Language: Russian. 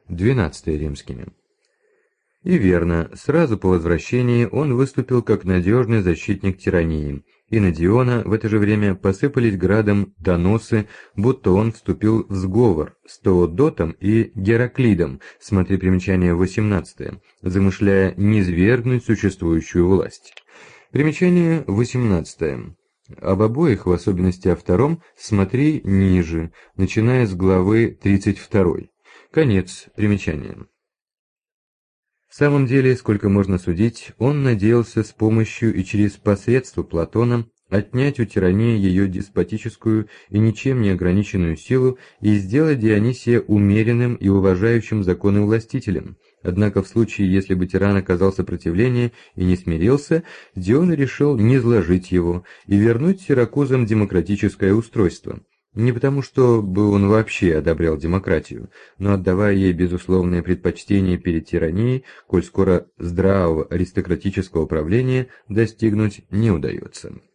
XII римскими. И верно, сразу по возвращении он выступил как надежный защитник тирании, и на Диона в это же время посыпались градом доносы, будто он вступил в сговор с Теодотом и Гераклидом, смотри примечание 18, замышляя низвергнуть существующую власть. Примечание 18. Об обоих, в особенности о втором, смотри ниже, начиная с главы 32. Конец примечания. В самом деле, сколько можно судить, он надеялся с помощью и через посредство Платона отнять у тирании ее деспотическую и ничем не ограниченную силу и сделать Дионисия умеренным и уважающим законы властителем. Однако в случае, если бы тиран оказал сопротивление и не смирился, Дион решил низложить его и вернуть сиракузам демократическое устройство. Не потому, что бы он вообще одобрял демократию, но отдавая ей безусловное предпочтение перед тиранией, коль скоро здравого аристократического правления достигнуть не удается.